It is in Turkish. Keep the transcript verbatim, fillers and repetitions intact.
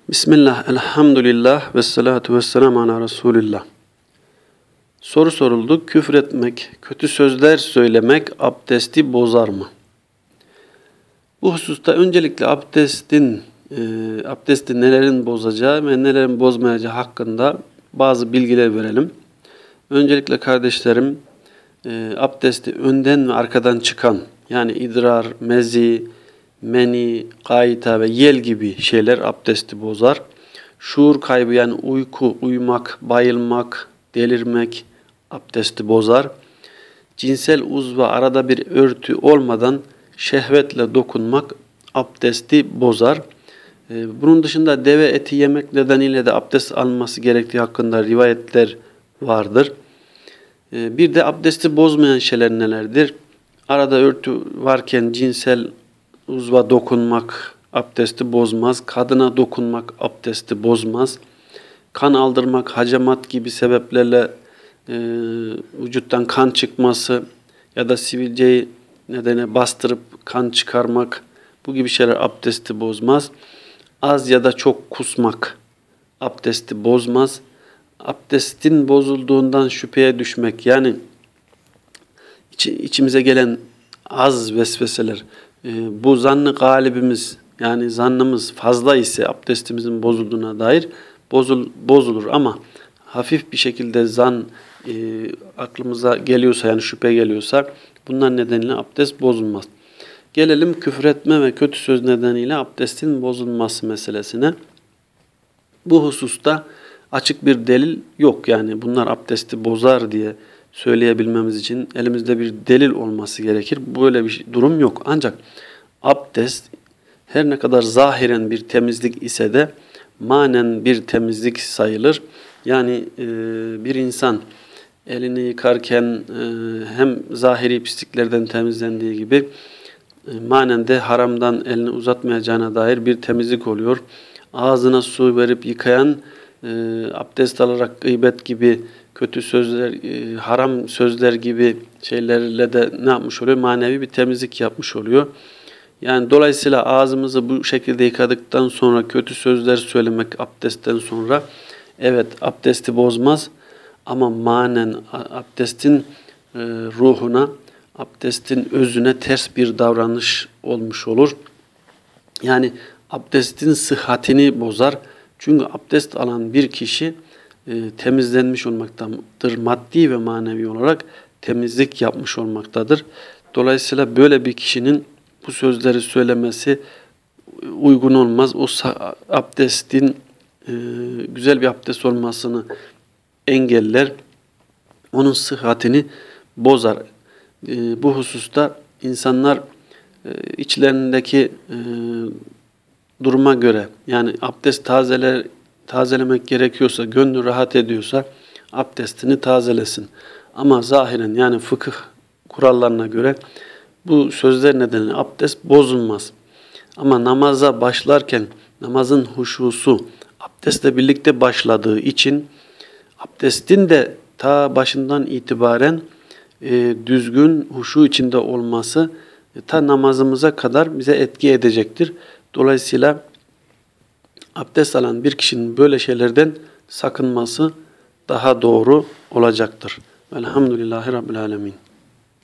Bismillah, elhamdülillah ve salatu ve selamu ala Resulillah. Soru soruldu. Küfretmek, kötü sözler söylemek abdesti bozar mı? Bu hususta öncelikle abdestin, e, abdesti nelerin bozacağı ve nelerin bozmayacağı hakkında bazı bilgiler verelim. Öncelikle kardeşlerim, e, abdesti önden ve arkadan çıkan, yani idrar, mezi, meni, gayta ve yel gibi şeyler abdesti bozar. Şuur kaybı, yani uyku, uyumak, bayılmak, delirmek abdesti bozar. Cinsel uzva arada bir örtü olmadan şehvetle dokunmak abdesti bozar. Bunun dışında deve eti yemek nedeniyle de abdest alınması gerektiği hakkında rivayetler vardır. Bir de abdesti bozmayan şeyler nelerdir? Arada örtü varken cinsel uzva dokunmak abdesti bozmaz. Kadına dokunmak abdesti bozmaz. Kan aldırmak, hacamat gibi sebeplerle e, vücuttan kan çıkması ya da sivilceyi nedeni bastırıp kan çıkarmak, bu gibi şeyler abdesti bozmaz. Az ya da çok kusmak abdesti bozmaz. Abdestin bozulduğundan şüpheye düşmek, yani iç, içimize gelen az vesveseler, e, bu zannı galibimiz, yani zannımız fazla ise abdestimizin bozulduğuna dair bozul, bozulur ama hafif bir şekilde zan e, aklımıza geliyorsa, yani şüphe geliyorsa, bunlar nedeniyle abdest bozulmaz. Gelelim küfretme ve kötü söz nedeniyle abdestin bozulması meselesine. Bu hususta açık bir delil yok, yani bunlar abdesti bozar diye söyleyebilmemiz için elimizde bir delil olması gerekir. Böyle bir durum yok. Ancak abdest her ne kadar zahiren bir temizlik ise de manen bir temizlik sayılır. Yani e, bir insan elini yıkarken e, hem zahiri pisliklerden temizlendiği gibi e, manen de haramdan elini uzatmayacağına dair bir temizlik oluyor. Ağzına su verip yıkayan e, abdest alarak gıybet gibi kötü sözler, e, haram sözler gibi şeylerle de ne yapmış oluyor? Manevi bir temizlik yapmış oluyor. Yani dolayısıyla ağzımızı bu şekilde yıkadıktan sonra kötü sözler söylemek abdestten sonra, evet, abdesti bozmaz ama manen abdestin e, ruhuna, abdestin özüne ters bir davranış olmuş olur. Yani abdestin sıhhatini bozar. Çünkü abdest alan bir kişi e, temizlenmiş olmaktadır. Maddi ve manevi olarak temizlik yapmış olmaktadır. Dolayısıyla böyle bir kişinin bu sözleri söylemesi uygun olmaz. O abdestin e, güzel bir abdest olmasını engeller. Onun sıhhatini bozar. E, bu hususta insanlar e, içlerindeki e, duruma göre, yani abdest tazeler, tazelemek gerekiyorsa, gönlü rahat ediyorsa abdestini tazelesin. Ama zahiren, yani fıkıh kurallarına göre bu sözler nedeniyle abdest bozulmaz. Ama namaza başlarken namazın huşusu abdestle birlikte başladığı için abdestin de ta başından itibaren e, düzgün huşu içinde olması e, ta namazımıza kadar bize etki edecektir. Dolayısıyla abdest alan bir kişinin böyle şeylerden sakınması daha doğru olacaktır. Velhamdülillahi Rabbil Alemin.